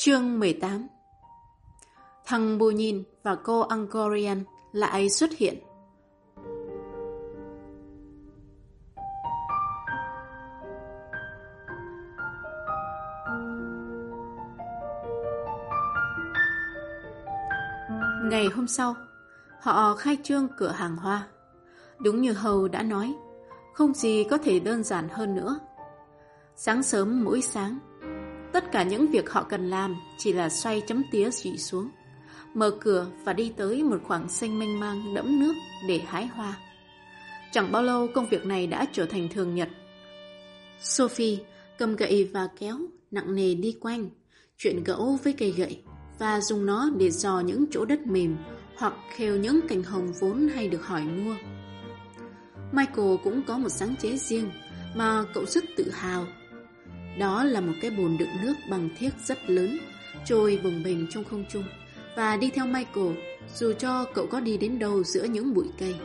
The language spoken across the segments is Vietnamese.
Chương 18. Thằng Bù Nhìn và cô Angkorian lại xuất hiện. Ngày hôm sau, họ khai trương cửa hàng hoa. Đúng như Hầu đã nói, không gì có thể đơn giản hơn nữa. Sáng sớm mỗi sáng, tất cả những việc họ cần làm chỉ là xoay chấm tía chỉ xuống, mở cửa và đi tới một khoảng sân mênh mang đẫm nước để hái hoa. Chẳng bao lâu công việc này đã trở thành thường nhật. Sophie cầm gậy và kéo nặng nề đi quanh, chuyện gẫu với cây gậy và dùng nó để dò những chỗ đất mềm hoặc khêu những cành hồng vốn hay được hỏi mua. Michael cũng có một sáng chế riêng mà cậu rất tự hào. Đó là một cái bồn đựng nước bằng thiếc rất lớn, trôi bồng bềnh trong không trung và đi theo Michael dù cho cậu có đi đến đâu giữa những bụi cây.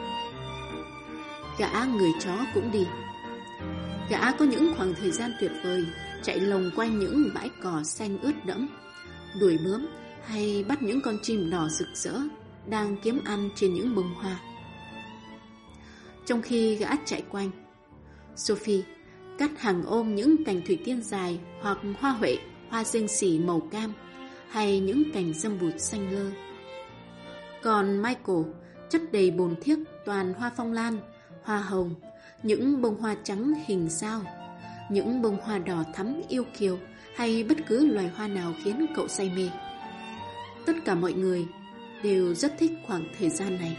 Gã người chó cũng đi. Gã có những khoảng thời gian tuyệt vời chạy lồng quanh những bãi cỏ xanh ướt đẫm, đuổi bướm hay bắt những con chim đỏ rực rỡ đang kiếm ăn trên những bông hoa. Trong khi gã chạy quanh, Sophie cắt hàng ôm những cành thủy tiên dài hoặc hoa huệ, hoa dương xỉ màu cam hay những cành dâm bụt xanh lơ. Còn Michael chất đầy bồn thiếc toàn hoa phong lan, hoa hồng, những bông hoa trắng hình sao, những bông hoa đỏ thắm yêu kiều hay bất cứ loài hoa nào khiến cậu say mê. Tất cả mọi người đều rất thích khoảng thời gian này.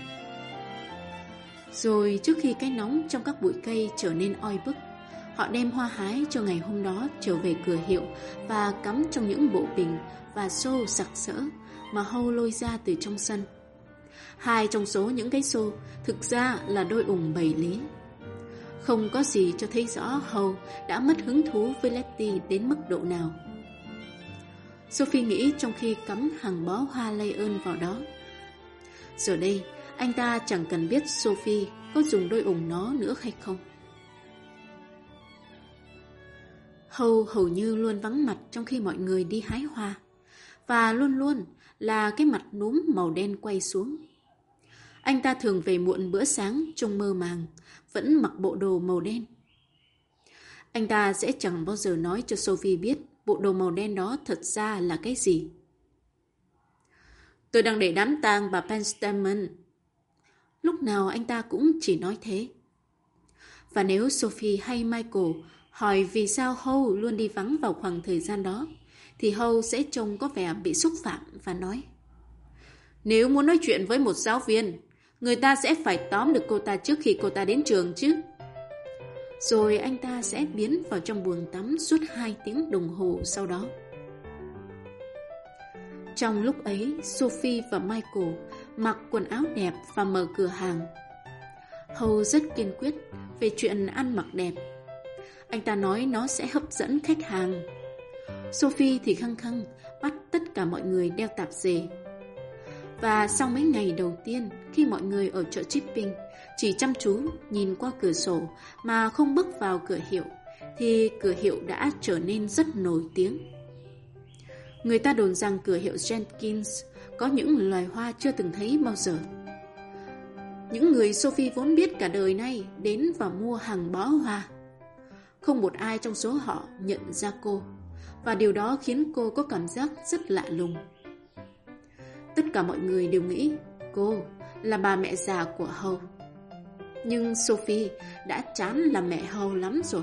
Rồi trước khi cái nóng trong các bụi cây trở nên oi bức, họ đem hoa hái cho ngày hôm đó trở về cửa hiệu và cắm trong những bộ bình và xô sặc sỡ mà Hâu lôi ra từ trong sân. Hai trong số những cái xô thực ra là đôi ủng bầy lý. Không có gì cho thấy rõ Hâu đã mất hứng thú với Letty đến mức độ nào. Sophie nghĩ trong khi cắm hàng bó hoa lây ơn vào đó. Giờ đây, anh ta chẳng cần biết Sophie có dùng đôi ủng nó nữa hay không. Hâu hầu như luôn vắng mặt trong khi mọi người đi hái hoa, và luôn luôn là cái mặt núm màu đen quay xuống. Anh ta thường về muộn bữa sáng trông mơ màng, vẫn mặc bộ đồ màu đen. Anh ta sẽ chẳng bao giờ nói cho Sophie biết bộ đồ màu đen đó thật ra là cái gì. Tôi đang để đám tang bà Penstamen. Lúc nào anh ta cũng chỉ nói thế. Và nếu Sophie hay Michael hỏi vì sao Hâu luôn đi vắng vào khoảng thời gian đó, thì Hâu sẽ trông có vẻ bị xúc phạm và nói: nếu muốn nói chuyện với một giáo viên, người ta sẽ phải tóm được cô ta trước khi cô ta đến trường chứ. Rồi anh ta sẽ biến vào trong buồng tắm suốt 2 tiếng đồng hồ sau đó. Trong lúc ấy, Sophie và Michael mặc quần áo đẹp và mở cửa hàng. Hâu rất kiên quyết về chuyện ăn mặc đẹp. Anh ta nói nó sẽ hấp dẫn khách hàng. Sophie thì khăng khăng bắt tất cả mọi người đeo tạp dề. Và sau mấy ngày đầu tiên, khi mọi người ở chợ Chipping chỉ chăm chú nhìn qua cửa sổ mà không bước vào cửa hiệu, thì cửa hiệu đã trở nên rất nổi tiếng. Người ta đồn rằng cửa hiệu Jenkins có những loài hoa chưa từng thấy bao giờ. Những người Sophie vốn biết cả đời nay đến và mua hàng bó hoa. Không một ai trong số họ nhận ra cô, và điều đó khiến cô có cảm giác rất lạ lùng. Tất cả mọi người đều nghĩ cô là bà mẹ già của Hâu. Nhưng Sophie đã chán làm mẹ Hâu lắm rồi.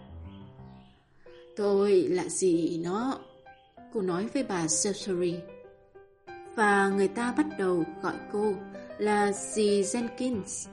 Tôi là dì nó, cô nói với bà Salisbury. Và người ta bắt đầu gọi cô là dì Jenkins.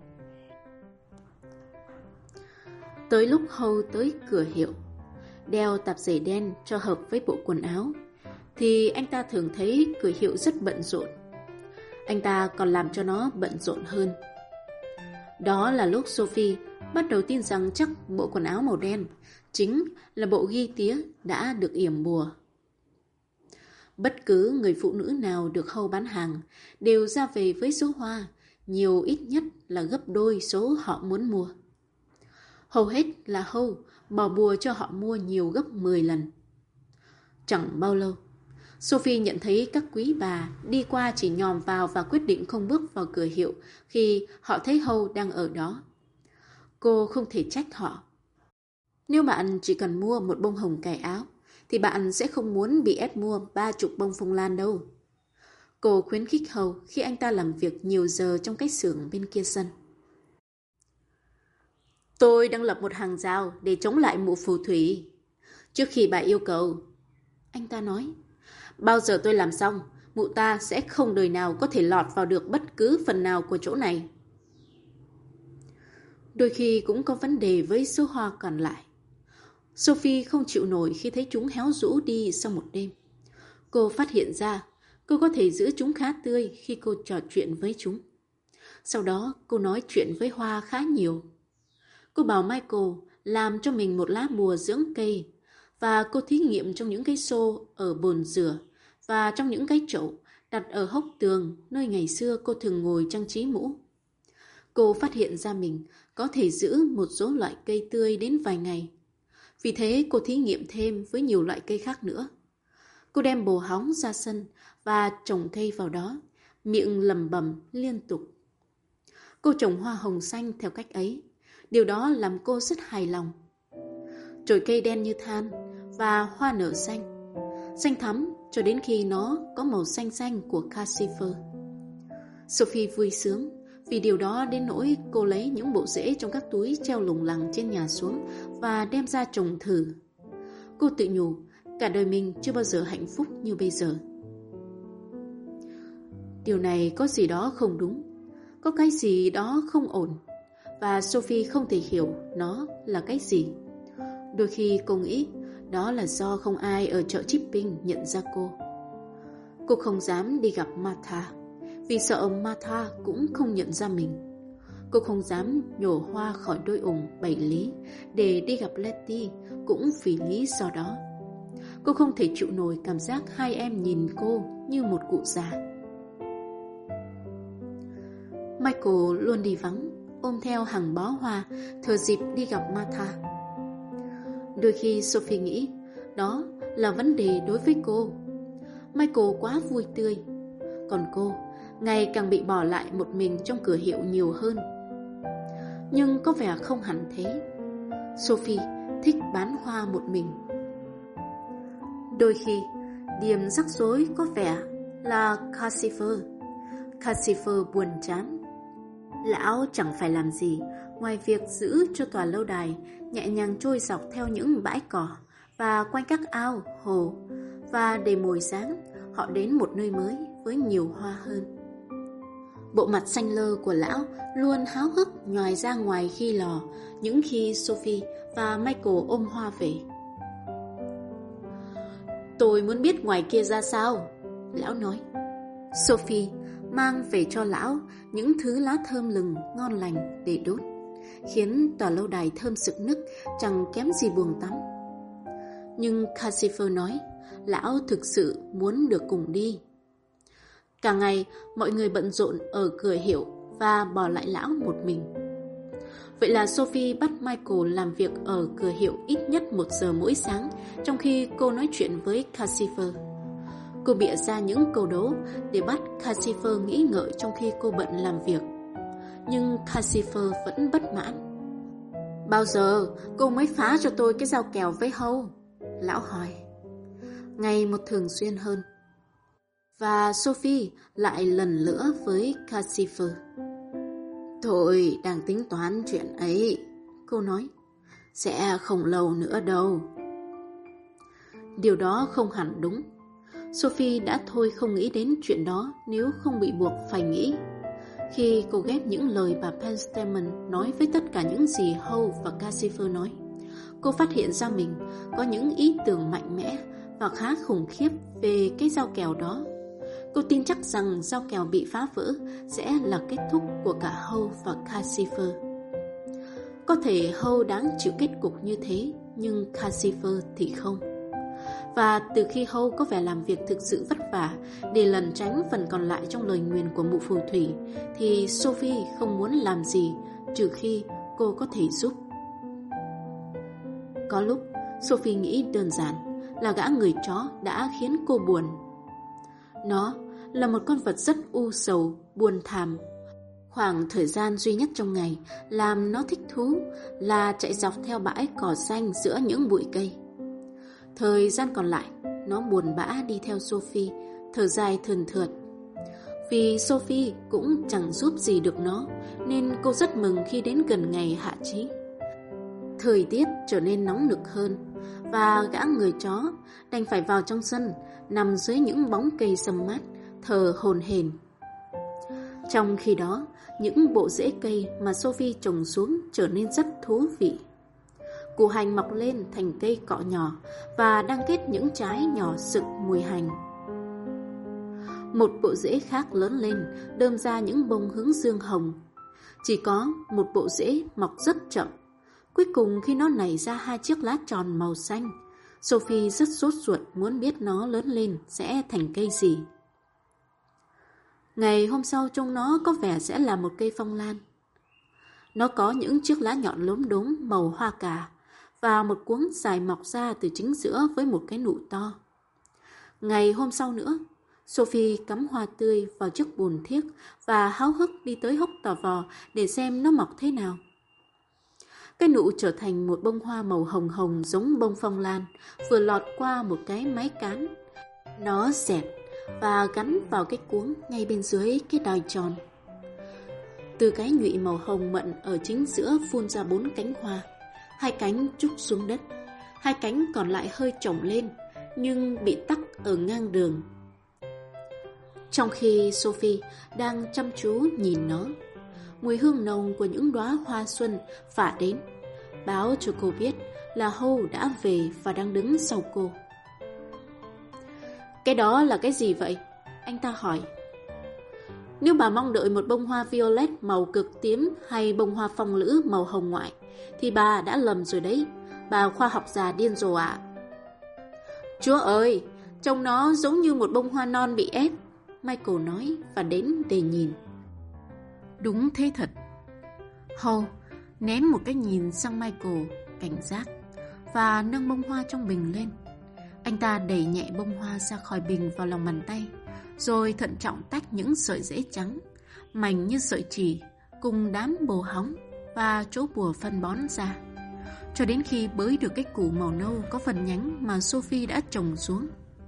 Tới lúc Hâu tới cửa hiệu, đeo tạp dề đen cho hợp với bộ quần áo, thì anh ta thường thấy cửa hiệu rất bận rộn. Anh ta còn làm cho nó bận rộn hơn. Đó là lúc Sophie bắt đầu tin rằng chắc bộ quần áo màu đen chính là bộ ghi tía đã được yểm bùa. Bất cứ người phụ nữ nào được Hâu bán hàng đều ra về với số hoa nhiều ít nhất là gấp đôi số họ muốn mua. Hầu hết là Hâu bỏ bùa cho họ mua nhiều gấp 10 lần. Chẳng bao lâu, Sophie nhận thấy các quý bà đi qua chỉ nhòm vào và quyết định không bước vào cửa hiệu khi họ thấy Howe đang ở đó. Cô không thể trách họ. Nếu bạn chỉ cần mua một bông hồng cài áo, thì bạn sẽ không muốn bị ép mua 30 bông phong lan đâu. Cô khuyến khích Howe khi anh ta làm việc nhiều giờ trong cái xưởng bên kia sân. Tôi đang lập một hàng rào để chống lại mụ phù thủy. Trước khi bà yêu cầu, anh ta nói, bao giờ tôi làm xong, mụ ta sẽ không đời nào có thể lọt vào được bất cứ phần nào của chỗ này. Đôi khi cũng có vấn đề với số hoa còn lại. Sophie không chịu nổi khi thấy chúng héo rũ đi sau một đêm. Cô phát hiện ra cô có thể giữ chúng khá tươi khi cô trò chuyện với chúng. Sau đó cô nói chuyện với hoa khá nhiều. Cô bảo Michael làm cho mình một lá bùa dưỡng cây và cô thí nghiệm trong những cái xô ở bồn rửa và trong những cái chậu đặt ở hốc tường nơi ngày xưa cô thường ngồi trang trí mũ. Cô phát hiện ra mình có thể giữ một số loại cây tươi đến vài ngày. Vì thế cô thí nghiệm thêm với nhiều loại cây khác nữa. Cô đem bồ hóng ra sân và trồng cây vào đó, miệng lẩm bẩm liên tục. Cô trồng hoa hồng xanh theo cách ấy. Điều đó làm cô rất hài lòng. Chồi cây đen như than và hoa nở xanh, xanh thắm cho đến khi nó có màu xanh xanh của Cassifer. Sophie vui sướng vì điều đó đến nỗi cô lấy những bộ rễ trong các túi treo lủng lẳng trên nhà xuống và đem ra trồng thử. Cô tự nhủ cả đời mình chưa bao giờ hạnh phúc như bây giờ. Điều này có gì đó không đúng, có cái gì đó không ổn, và Sophie không thể hiểu nó là cái gì. Đôi khi cô nghĩ đó là do không ai ở chợ Chipping nhận ra cô. Cô không dám đi gặp Martha vì sợ Martha cũng không nhận ra mình. Cô không dám nhổ hoa khỏi đôi ủng 7 lý để đi gặp Letty cũng vì lý do đó. Cô không thể chịu nổi cảm giác hai em nhìn cô như một cụ già. Michael luôn đi vắng, ôm theo hàng bó hoa, thừa dịp đi gặp Martha. Đôi khi Sophie nghĩ đó là vấn đề đối với cô. Michael quá vui tươi, còn cô ngày càng bị bỏ lại một mình trong cửa hiệu nhiều hơn. Nhưng có vẻ không hẳn thế. Sophie thích bán hoa một mình. Đôi khi, điểm rắc rối có vẻ là Cassifer. Cassifer buồn chán. Lão chẳng phải làm gì ngoài việc giữ cho tòa lâu đài nhẹ nhàng trôi dọc theo những bãi cỏ và quanh các ao, hồ, và để mùi sáng họ đến một nơi mới với nhiều hoa hơn. Bộ mặt xanh lơ của lão luôn háo hức nhòi ra ngoài khi lò những khi Sophie và Michael ôm hoa về. Tôi muốn biết ngoài kia ra sao, lão nói. Sophie mang về cho lão những thứ lá thơm lừng ngon lành để đốt, khiến tòa lâu đài thơm sực nức chẳng kém gì buồng tắm. Nhưng Cassifer nói lão thực sự muốn được cùng đi. Cả ngày mọi người bận rộn ở cửa hiệu và bỏ lại lão một mình. Vậy là Sophie bắt Michael làm việc ở cửa hiệu ít nhất 1 giờ mỗi sáng, trong khi cô nói chuyện với Cassifer. Cô bịa ra những câu đố để bắt Cassifer nghĩ ngợi trong khi cô bận làm việc. Nhưng Cassifer vẫn bất mãn. Bao giờ cô mới phá cho tôi cái dao kèo với Howe? Lão hỏi. Ngày một thường xuyên hơn. Và Sophie lại lần nữa với Cassifer. Tôi đang tính toán chuyện ấy, cô nói. Sẽ không lâu nữa đâu. Điều đó không hẳn đúng. Sophie đã thôi không nghĩ đến chuyện đó nếu không bị buộc phải nghĩ. Khi cô ghép những lời bà Penstamen nói với tất cả những gì Howe và Cassifer nói, cô phát hiện ra mình có những ý tưởng mạnh mẽ và khá khủng khiếp về cái dao kèo đó. Cô tin chắc rằng dao kèo bị phá vỡ sẽ là kết thúc của cả Howe và Cassifer. Có thể Howe đáng chịu kết cục như thế, nhưng Cassifer thì không. Và từ khi Howe có vẻ làm việc thực sự vất vả để lẩn tránh phần còn lại trong lời nguyền của mụ phù thủy, thì Sophie không muốn làm gì trừ khi cô có thể giúp. Có lúc Sophie nghĩ đơn giản là gã người chó đã khiến cô buồn. Nó là một con vật rất u sầu, buồn thảm. Khoảng thời gian duy nhất trong ngày làm nó thích thú là chạy dọc theo bãi cỏ xanh giữa những bụi cây. Thời gian còn lại, nó buồn bã đi theo Sophie, thở dài thườn thượt. Vì Sophie cũng chẳng giúp gì được nó, nên cô rất mừng khi đến gần ngày hạ chí. Thời tiết trở nên nóng nực hơn, và gã người chó đành phải vào trong sân, nằm dưới những bóng cây râm mát, thở hổn hển. Trong khi đó, những bộ rễ cây mà Sophie trồng xuống trở nên rất thú vị. Củ hành mọc lên thành cây cọ nhỏ và đang kết những trái nhỏ sực mùi hành. Một bộ rễ khác lớn lên, đơm ra những bông hướng dương hồng. Chỉ có một bộ rễ mọc rất chậm. Cuối cùng khi nó nảy ra 2 chiếc lá tròn màu xanh, Sophie rất sốt ruột muốn biết nó lớn lên sẽ thành cây gì. Ngày hôm sau trông nó có vẻ sẽ là một cây phong lan. Nó có những chiếc lá nhọn lốm đốm màu hoa cà và một cuống dài mọc ra từ chính giữa với một cái nụ to. Ngày hôm sau nữa, Sophie cắm hoa tươi vào chiếc bồn thiếc và háo hức đi tới hốc tò vò để xem nó mọc thế nào. Cái nụ trở thành một bông hoa màu hồng hồng giống bông phong lan, vừa lọt qua một cái máy cán. Nó dẹt và gắn vào cái cuống ngay bên dưới cái đài tròn. Từ cái nhụy màu hồng mận ở chính giữa phun ra 4 cánh hoa. 2 cánh trúc xuống đất, 2 cánh còn lại hơi trồng lên, nhưng bị tắc ở ngang đường. Trong khi Sophie đang chăm chú nhìn nó, mùi hương nồng của những đóa hoa xuân phả đến, báo cho cô biết là Howe đã về và đang đứng sau cô. Cái đó là cái gì vậy? Anh ta hỏi. Nếu bà mong đợi một bông hoa violet màu cực tím hay bông hoa phong lữ màu hồng ngoại, thì bà đã lầm rồi đấy, bà khoa học già điên rồ ạ. Chúa ơi, trông nó giống như một bông hoa non bị ép, Michael nói và đến để nhìn. Đúng thế thật. Howe ném một cái nhìn sang Michael cảnh giác và nâng bông hoa trong bình lên. Anh ta đẩy nhẹ bông hoa ra khỏi bình vào lòng bàn tay, rồi thận trọng tách những sợi rễ trắng, mảnh như sợi chỉ, cùng đám bồ hóng và chỗ bùa phân bón ra, cho đến khi bới được cái củ màu nâu có phần nhánh mà Sophie đã trồng xuống.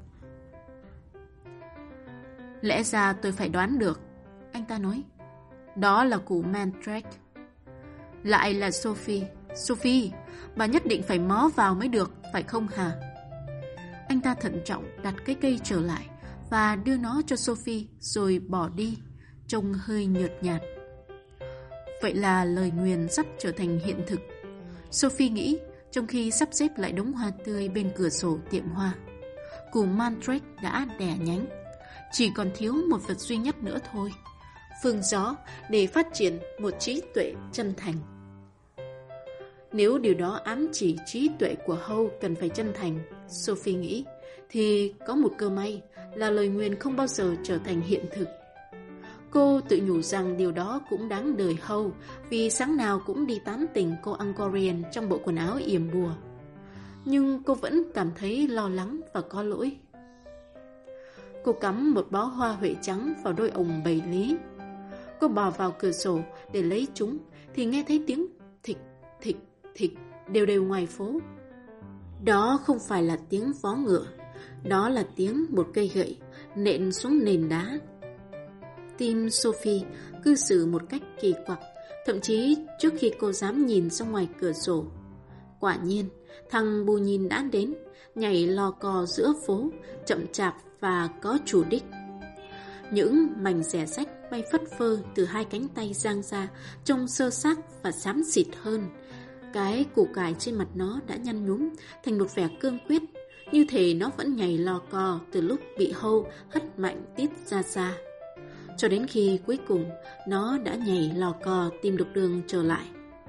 Lẽ ra tôi phải đoán được, anh ta nói. Đó là củ mandrake. Lại là Sophie. Sophie, bà nhất định phải mó vào mới được, phải không hả? Anh ta thận trọng đặt cái cây trở lại và đưa nó cho Sophie rồi bỏ đi, trông hơi nhợt nhạt. Vậy là lời nguyền sắp trở thành hiện thực, Sophie nghĩ trong khi sắp xếp lại đống hoa tươi bên cửa sổ tiệm hoa. Củ mandrake đã đẻ nhánh, chỉ còn thiếu một vật duy nhất nữa thôi, phương gió để phát triển một trí tuệ chân thành. Nếu điều đó ám chỉ trí tuệ của Howe cần phải chân thành, Sophie nghĩ, thì có một cơ may là lời nguyền không bao giờ trở thành hiện thực. Cô tự nhủ rằng điều đó cũng đáng đời Howe, vì sáng nào cũng đi tán tỉnh cô Angkorian trong bộ quần áo yểm bùa. Nhưng cô vẫn cảm thấy lo lắng và có lỗi. Cô cắm một bó hoa huệ trắng vào đôi ồng bầy lý. Cô bò vào cửa sổ để lấy chúng thì nghe thấy tiếng thịch, thịch, thịch đều đều ngoài phố. Đó không phải là tiếng vó ngựa, đó là tiếng một cây gậy nện xuống nền đá. Tim Sophie cư xử một cách kỳ quặc, thậm chí trước khi cô dám nhìn ra ngoài cửa sổ. Quả nhiên, thằng bù nhìn đã đến, nhảy lò cò giữa phố, chậm chạp và có chủ đích. Những mảnh rẻ rách bay phất phơ từ 2 cánh tay giang ra, trông xơ xác và xám xịt hơn. Cái củ cải trên mặt nó đã nhăn nhúm thành một vẻ cương quyết, như thể nó vẫn nhảy lò cò từ lúc bị Howe hất mạnh tít ra xa. Cho đến khi cuối cùng nó đã nhảy lò cò tìm được đường trở lại.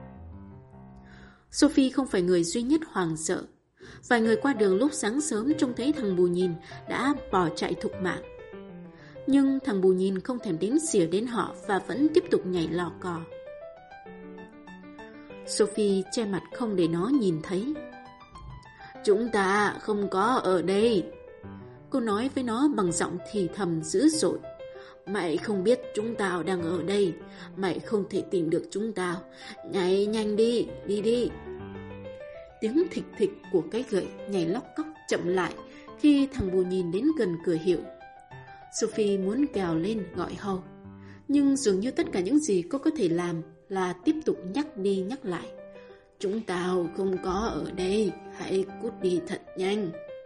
Sophie không phải người duy nhất hoảng sợ. Vài người qua đường lúc sáng sớm trông thấy thằng bù nhìn đã bỏ chạy thục mạng. Nhưng thằng bù nhìn không thèm đếm xỉa đến họ và vẫn tiếp tục nhảy lò cò. Sophie che mặt không để nó nhìn thấy. Chúng ta không có ở đây. Cô nói với nó bằng giọng thì thầm dữ dội. Mày không biết chúng tao đang ở đây. Mày không thể tìm được chúng tao. Nhảy nhanh đi, đi đi. Tiếng thịch thịch của cái gậy nhảy lóc cóc chậm lại khi thằng bù nhìn đến gần cửa hiệu. Sophie muốn gào lên gọi Hầu, nhưng dường như tất cả những gì cô có thể làm là tiếp tục nhắc đi nhắc lại. Chúng tao không có ở đây, hãy cút đi thật nhanh.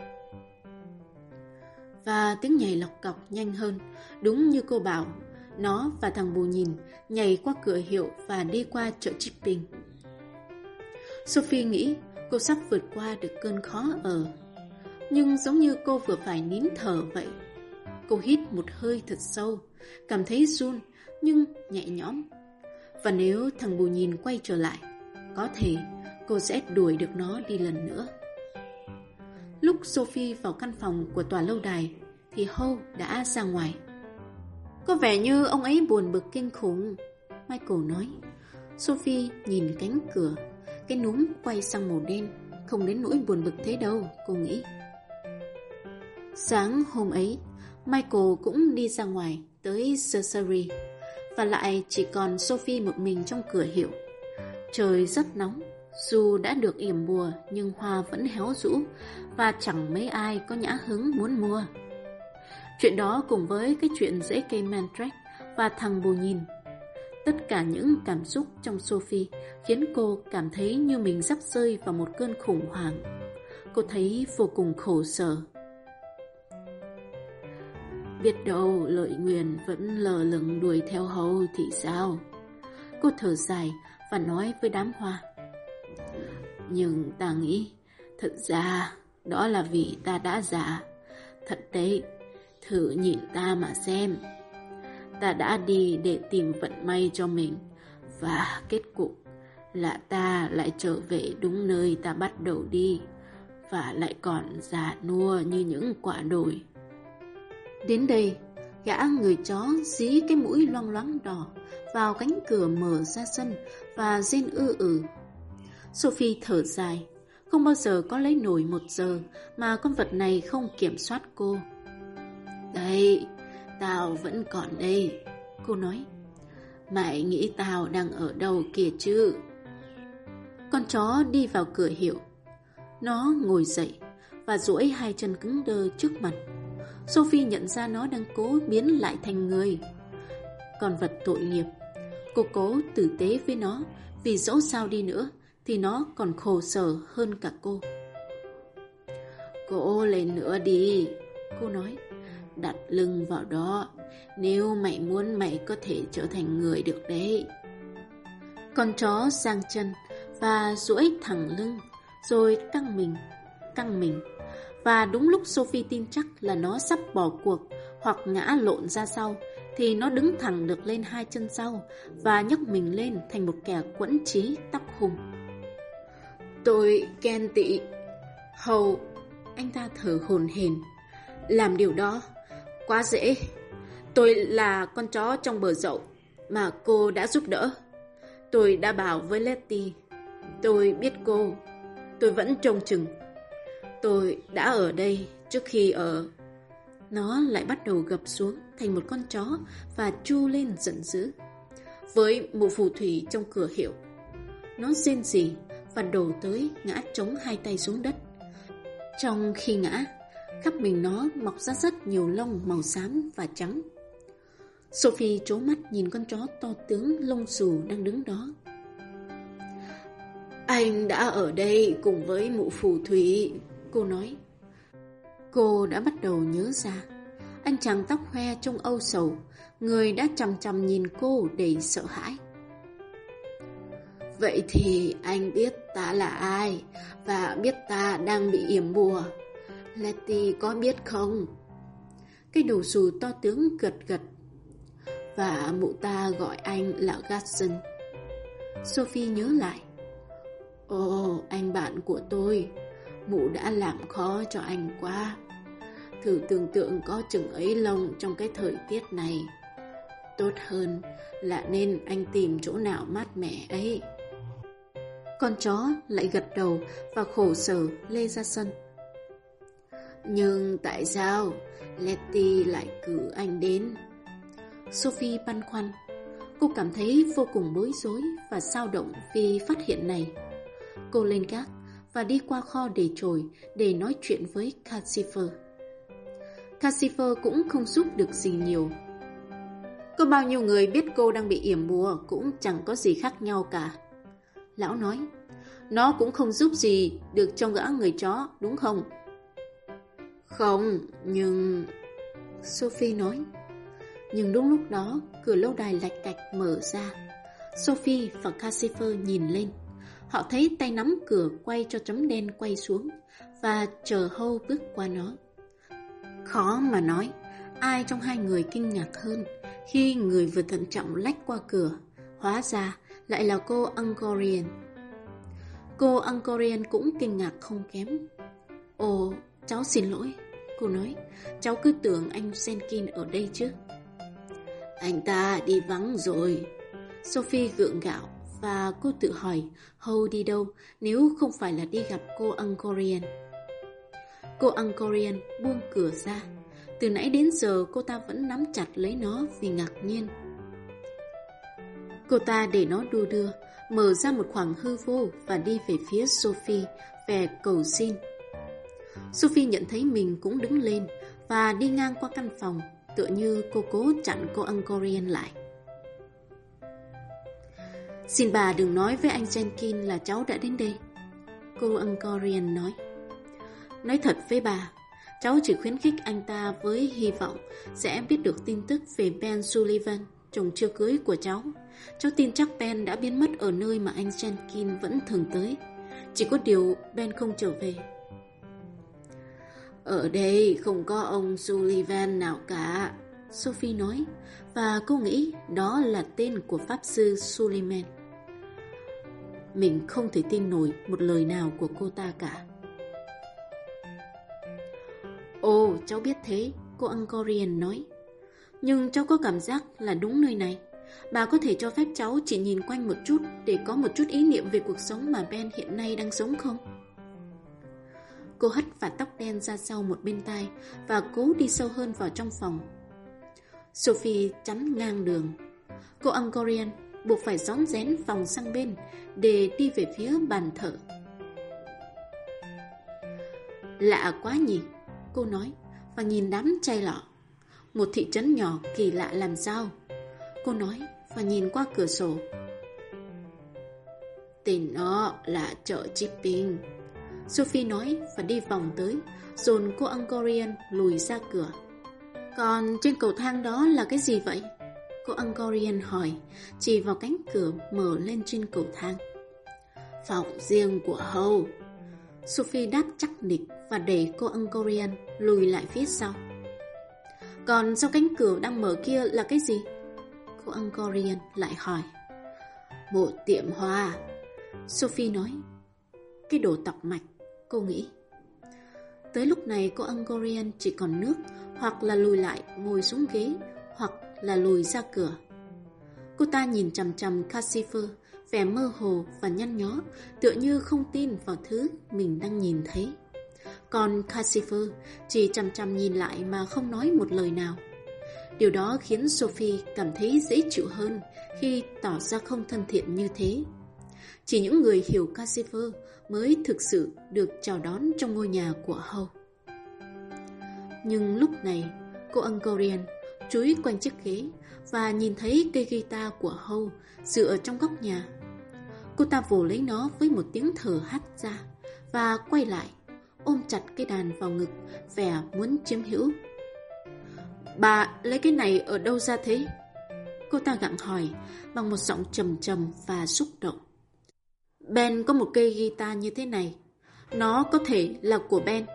Và tiếng nhảy lọc cọc nhanh hơn, đúng như cô bảo. Nó và thằng bù nhìn nhảy qua cửa hiệu và đi qua chợ Chipping. Sophie nghĩ cô sắp vượt qua được cơn khó ở, nhưng giống như cô vừa phải nín thở vậy. Cô hít một hơi thật sâu, cảm thấy run nhưng nhẹ nhõm. Và nếu thằng bù nhìn quay trở lại, có thể cô sẽ đuổi được nó đi lần nữa. Lúc Sophie vào căn phòng của tòa lâu đài thì Howe đã ra ngoài. Có vẻ như ông ấy buồn bực kinh khủng, Michael nói. Sophie nhìn cánh cửa, cái núm quay sang màu đen. Không đến nỗi buồn bực thế đâu, cô nghĩ. Sáng hôm ấy, Michael cũng đi ra ngoài tới Surgery, và lại chỉ còn Sophie một mình trong cửa hiệu. Trời rất nóng, dù đã được yểm bùa nhưng hoa vẫn héo rũ và chẳng mấy ai có nhã hứng muốn mua. Chuyện đó cùng với cái chuyện rễ cây Mandrake và thằng bù nhìn, tất cả những cảm xúc trong Sophie khiến cô cảm thấy như mình sắp rơi vào một cơn khủng hoảng. Cô thấy vô cùng khổ sở. Biết đâu lợi nguyền vẫn lờ lửng đuổi theo Hầu thì sao? Cô thở dài và nói với đám hoa. Nhưng ta nghĩ, thật ra đó là vì ta đã già. Thật đấy, thử nhìn ta mà xem. Ta đã đi để tìm vận may cho mình, và kết cục là ta lại trở về đúng nơi ta bắt đầu đi, và lại còn già nua như những quả đồi. Đến đây, gã người chó dí cái mũi loang loáng đỏ vào cánh cửa mở ra sân và rên ư. Sophie thở dài. Không bao giờ có lấy nổi 1 giờ mà con vật này không kiểm soát cô. Đây, tao vẫn còn đây, cô nói. Mày nghĩ tao đang ở đâu kìa chứ? Con chó đi vào cửa hiệu. Nó ngồi dậy và duỗi 2 chân cứng đơ trước mặt. Sophie nhận ra nó đang cố biến lại thành người. Con vật tội nghiệp. Cô cố tử tế với nó, vì dẫu sao đi nữa thì nó còn khổ sở hơn cả cô. Cố lên nữa đi, cô nói. Đặt lưng vào đó. Nếu mày muốn, mày có thể trở thành người được đấy. Con chó giang chân và duỗi thẳng lưng, rồi căng mình. Và đúng lúc Sophie tin chắc là nó sắp bỏ cuộc hoặc ngã lộn ra sau, thì nó đứng thẳng được lên 2 chân sau và nhấc mình lên thành một kẻ quẫn trí tóc hùng. Tôi ghen tị. Hầu, anh ta thở hổn hển. Làm điều đó quá dễ. Tôi là con chó trong bờ dậu mà cô đã giúp đỡ. Tôi đã bảo với Letty. Tôi biết cô. Tôi vẫn trông chừng. Tôi đã ở đây trước khi ở. Nó lại bắt đầu gập xuống thành một con chó và chu lên giận dữ. Với mụ phù thủy trong cửa hiệu, nó rên rỉ và đổ tới ngã chống 2 tay xuống đất. Trong khi ngã, khắp mình nó mọc ra rất nhiều lông màu xám và trắng. Sophie trố mắt nhìn con chó to tướng lông xù đang đứng đó. Anh đã ở đây cùng với mụ phù thủy, cô nói. Cô đã bắt đầu nhớ ra. Anh chàng tóc hoe trông âu sầu, người đã chằm chằm nhìn cô đầy sợ hãi. Vậy thì anh biết ta là ai và biết ta đang bị yểm bùa. Letty có biết không? Cái đầu xù to tướng gật gật. Và mụ ta gọi anh là Gatson. Sophie nhớ lại. Ồ, anh bạn của tôi. Mụ đã làm khó cho anh quá. Thử tưởng tượng có chừng ấy lông trong cái thời tiết này. Tốt hơn là nên anh tìm chỗ nào mát mẻ ấy. Con chó lại gật đầu và khổ sở lê ra sân. Nhưng tại sao Letty lại cử anh đến? Sophie băn khoăn. Cô cảm thấy vô cùng bối rối và xao động vì phát hiện này. Cô lên gác và đi qua kho để trồi để nói chuyện với Calcifer. Calcifer cũng không giúp được gì nhiều. Có bao nhiêu người biết cô đang bị yểm bùa cũng chẳng có gì khác nhau cả. Lão nói, nó cũng không giúp gì được cho gã người chó, đúng không? Không, nhưng... Sophie nói. Nhưng đúng lúc đó, cửa lâu đài lạch cạch mở ra. Sophie và Calcifer nhìn lên. Họ thấy tay nắm cửa quay cho chấm đen quay xuống và chờ Howe bước qua nó. Khó mà nói, ai trong hai người kinh ngạc hơn khi người vừa thận trọng lách qua cửa, hóa ra lại là cô Angkorian. Cô Angkorian cũng kinh ngạc không kém. Ồ, cháu xin lỗi, cô nói, cháu cứ tưởng anh Jenkin ở đây chứ. Anh ta đi vắng rồi. Sophie gượng gạo và cô tự hỏi Howe đi đâu nếu không phải là đi gặp cô Angkorian. Cô Angkorian buông cửa ra. Từ nãy đến giờ cô ta vẫn nắm chặt lấy nó vì ngạc nhiên. Cô ta để nó đu đưa, mở ra một khoảng hư vô và đi về phía Sophie về cầu xin. Sophie nhận thấy mình cũng đứng lên và đi ngang qua căn phòng, tựa như cô cố chặn cô Angkorian lại. Xin bà đừng nói với anh Jenkin là cháu đã đến đây, cô Angkorian nói. Nói thật với bà, cháu chỉ khuyến khích anh ta với hy vọng sẽ biết được tin tức về Ben Sullivan, chồng chưa cưới của cháu. Cháu tin chắc Ben đã biến mất ở nơi mà anh Jenkin vẫn thường tới. Chỉ có điều Ben không trở về. Ở đây không có ông Sullivan nào cả, Sophie nói, và cô nghĩ đó là tên của Pháp sư Suleiman. Mình không thể tin nổi một lời nào của cô ta cả. Ồ, cháu biết thế, cô Angkorian nói. Nhưng cháu có cảm giác là đúng nơi này. Bà có thể cho phép cháu chỉ nhìn quanh một chút để có một chút ý niệm về cuộc sống mà Ben hiện nay đang sống không? Cô hất vạt tóc đen ra sau một bên tai và cố đi sâu hơn vào trong phòng. Sophie chắn ngang đường. Cô Angkorian buộc phải rón rén vòng sang bên để đi về phía bàn thờ. Lạ quá nhỉ, cô nói và nhìn đám chai lọ. Một thị trấn nhỏ kỳ lạ làm sao, cô nói và nhìn qua cửa sổ. Tên nó là chợ Chipping, Sophie nói và đi vòng tới, dồn cô Angkorian lùi ra cửa. Còn trên cầu thang đó là cái gì vậy? Cô Angkorian hỏi, chỉ vào cánh cửa mở lên trên cầu thang. Phòng riêng của Howe, Sophie đáp chắc nịch và đẩy cô Angkorian lùi lại phía sau. Còn sau cánh cửa đang mở kia là cái gì? Cô Angkorian lại hỏi. Một tiệm hoa, Sophie nói. Cái đồ tọc mạch, cô nghĩ. Tới lúc này cô Angkorian chỉ còn nước, hoặc là lùi lại ngồi xuống ghế, hoặc là lùi ra cửa. Cô ta nhìn chằm chằm Calcifer, vẻ mơ hồ và nhăn nhó, tựa như không tin vào thứ mình đang nhìn thấy. Còn Calcifer chỉ chằm chằm nhìn lại mà không nói một lời nào. Điều đó khiến Sophie cảm thấy dễ chịu hơn khi tỏ ra không thân thiện như thế. Chỉ những người hiểu Calcifer mới thực sự được chào đón trong ngôi nhà của Howe. Nhưng lúc này, cô Angkorian chúi quanh chiếc ghế và nhìn thấy cây guitar của Howe dựa trong góc nhà. Cô ta vồ lấy nó với một tiếng thở hắt ra và quay lại, ôm chặt cây đàn vào ngực, vẻ muốn chiếm hữu. Bà lấy cái này ở đâu ra thế? Cô ta gặng hỏi bằng một giọng trầm trầm và xúc động. Ben có một cây guitar như thế này. Nó có thể là của Ben.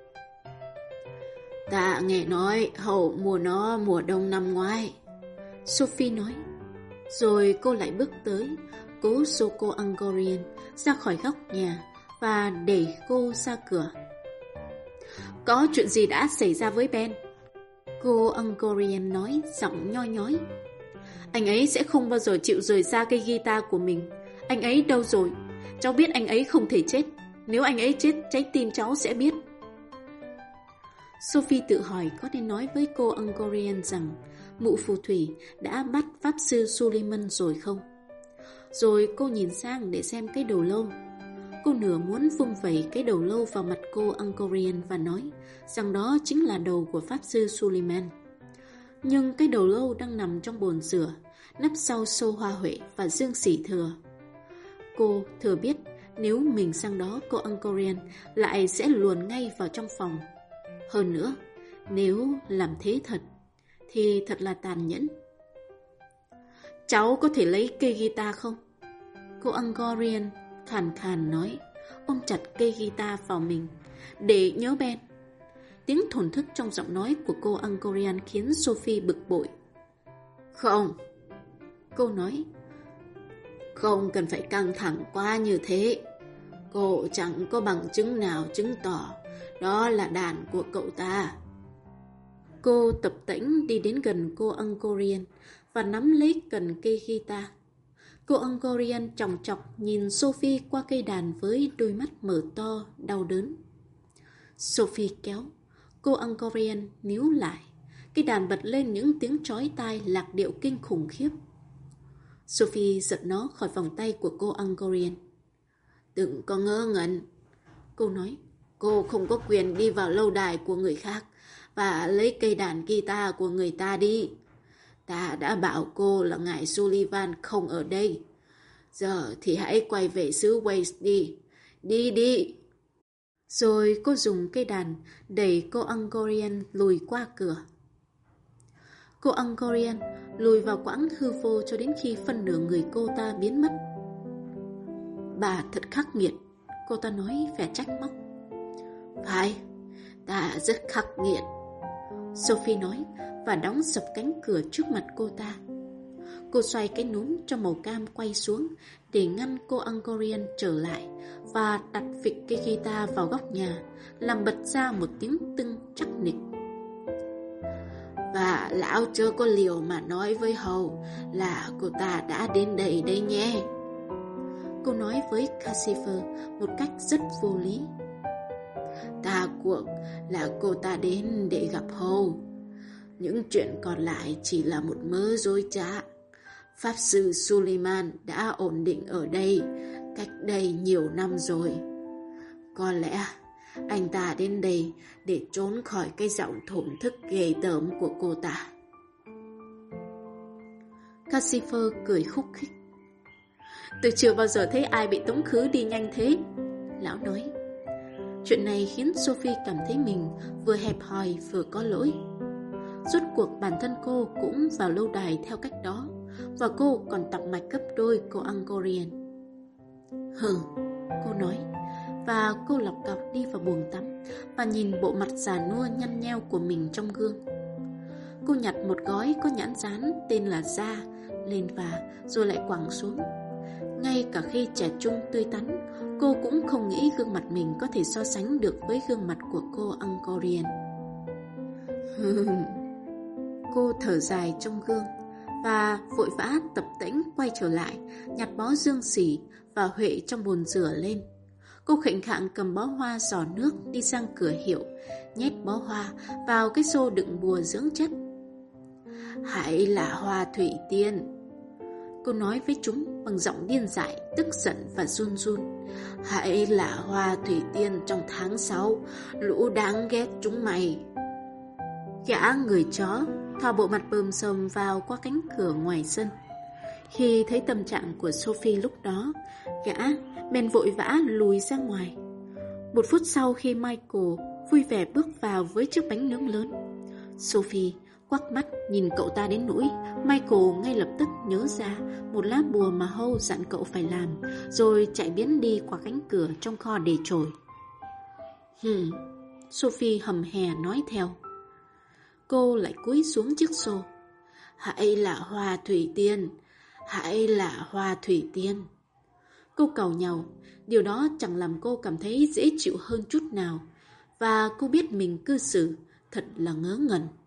Ta nghe nói Hậu mua nó mùa đông năm ngoái, Sophie nói. Rồi cô lại bước tới, cố xô cô Angkorian ra khỏi góc nhà và đẩy cô ra cửa. Có chuyện gì đã xảy ra với Ben? Cô Angkorian nói giọng nhoi nhói. Anh ấy sẽ không bao giờ chịu rời xa cây guitar của mình. Anh ấy đâu rồi? Cháu biết anh ấy không thể chết. Nếu anh ấy chết, trái tim cháu sẽ biết. Sophie tự hỏi có nên nói với cô Ungoliant rằng mụ phù thủy đã bắt Pháp sư Suleiman rồi không? Rồi cô nhìn sang để xem cái đầu lâu. Cô nửa muốn vung vẩy cái đầu lâu vào mặt cô Ungoliant và nói rằng đó chính là đầu của Pháp sư Suleiman. Nhưng cái đầu lâu đang nằm trong bồn rửa, nấp sau xô hoa huệ và dương xỉ thừa. Cô thừa biết nếu mình sang đó, cô Ungoliant lại sẽ luồn ngay vào trong phòng. Hơn nữa, nếu làm thế thật, thì thật là tàn nhẫn. Cháu có thể lấy cây guitar không? Cô Ungoliant khàn khàn nói, ôm chặt cây guitar vào mình, để nhớ Ben. Tiếng thổn thức trong giọng nói của cô Ungoliant khiến Sophie bực bội. Không, cô nói, không cần phải căng thẳng quá như thế. Cô chẳng có bằng chứng nào chứng tỏ đó là đàn của cậu ta. Cô tập tễnh đi đến gần cô Ungoliant và nắm lấy cần cây guitar. Cô Ungoliant chòng chọc nhìn Sophie qua cây đàn với đôi mắt mở to, đau đớn. Sophie kéo, cô Ungoliant níu lại. Cây đàn bật lên những tiếng chói tai lạc điệu kinh khủng khiếp. Sophie giật nó khỏi vòng tay của cô Ungoliant. Đừng có ngớ ngẩn, cô nói. Cô không có quyền đi vào lâu đài của người khác và lấy cây đàn guitar của người ta đi. Ta đã bảo cô là ngài Sullivan không ở đây. Giờ thì hãy quay về xứ Wales đi. Đi đi. Rồi cô dùng cây đàn đẩy cô Ungoliant lùi qua cửa. Cô Ungoliant lùi vào quãng hư vô cho đến khi phân nửa người cô ta biến mất. Bà thật khắc nghiệt, cô ta nói vẻ trách móc. Phải, ta rất khắc nghiệt, Sophie nói và đóng sập cánh cửa trước mặt cô ta. Cô xoay cái núm cho màu cam quay xuống để ngăn cô Ungoliant trở lại và đặt phịch cái guitar vào góc nhà, làm bật ra một tiếng tưng chắc nịch. Và lão chưa có liều mà nói với hầu là cô ta đã đến đây đấy nhé. Cô nói với Cassifer một cách rất vô lý. Ta cuộc là cô ta đến để gặp hầu. Những chuyện còn lại chỉ là một mớ dối trá. Pháp sư Suleiman đã ổn định ở đây cách đây nhiều năm rồi. Có lẽ anh ta đến đây để trốn khỏi cái giọng thổn thức ghê tởm của cô ta. Cassifer cười khúc khích. Tôi chưa bao giờ thấy ai bị tống khứ đi nhanh thế, lão nói. Chuyện này khiến Sophie cảm thấy mình vừa hẹp hòi vừa có lỗi. Rốt cuộc bản thân cô cũng vào lâu đài theo cách đó, và cô còn tọc mạch gấp đôi cô Ungoliant. Hừ, cô nói, và cô lọc cọc đi vào buồng tắm và nhìn bộ mặt già nua nhăn nheo của mình trong gương. Cô nhặt một gói có nhãn dán tên là Da lên và rồi lại quẳng xuống. Ngay cả khi trẻ trung tươi tắn, cô cũng không nghĩ gương mặt mình có thể so sánh được với gương mặt của cô Ungoliant. Cô thở dài trong gương và vội vã tập tễnh quay trở lại, nhặt bó dương xỉ và huệ trong bồn rửa lên. Cô khệnh khạng cầm bó hoa giỏ nước đi sang cửa hiệu, nhét bó hoa vào cái xô đựng bùa dưỡng chất. Hãy là hoa thủy tiên, cô nói với chúng bằng giọng điên dại, tức giận và run run. Hãy là hoa thủy tiên trong tháng 6, lũ đáng ghét chúng mày. Gã người chó thò bộ mặt bơm xồm vào qua cánh cửa ngoài sân. Khi thấy tâm trạng của Sophie lúc đó, gã bèn vội vã lùi ra ngoài. Một phút sau, khi Michael vui vẻ bước vào với chiếc bánh nướng lớn, Sophie quắc mắt nhìn cậu ta đến nỗi Michael ngay lập tức nhớ ra một lá bùa mà Hầu dặn cậu phải làm, rồi chạy biến đi qua cánh cửa trong kho để trồi. Sophie hầm hè nói theo. Cô lại cúi xuống chiếc xô. Hãy là hoa thủy tiên, hãy là hoa thủy tiên. Cô càu nhàu, điều đó chẳng làm cô cảm thấy dễ chịu hơn chút nào, và cô biết mình cư xử thật là ngớ ngẩn.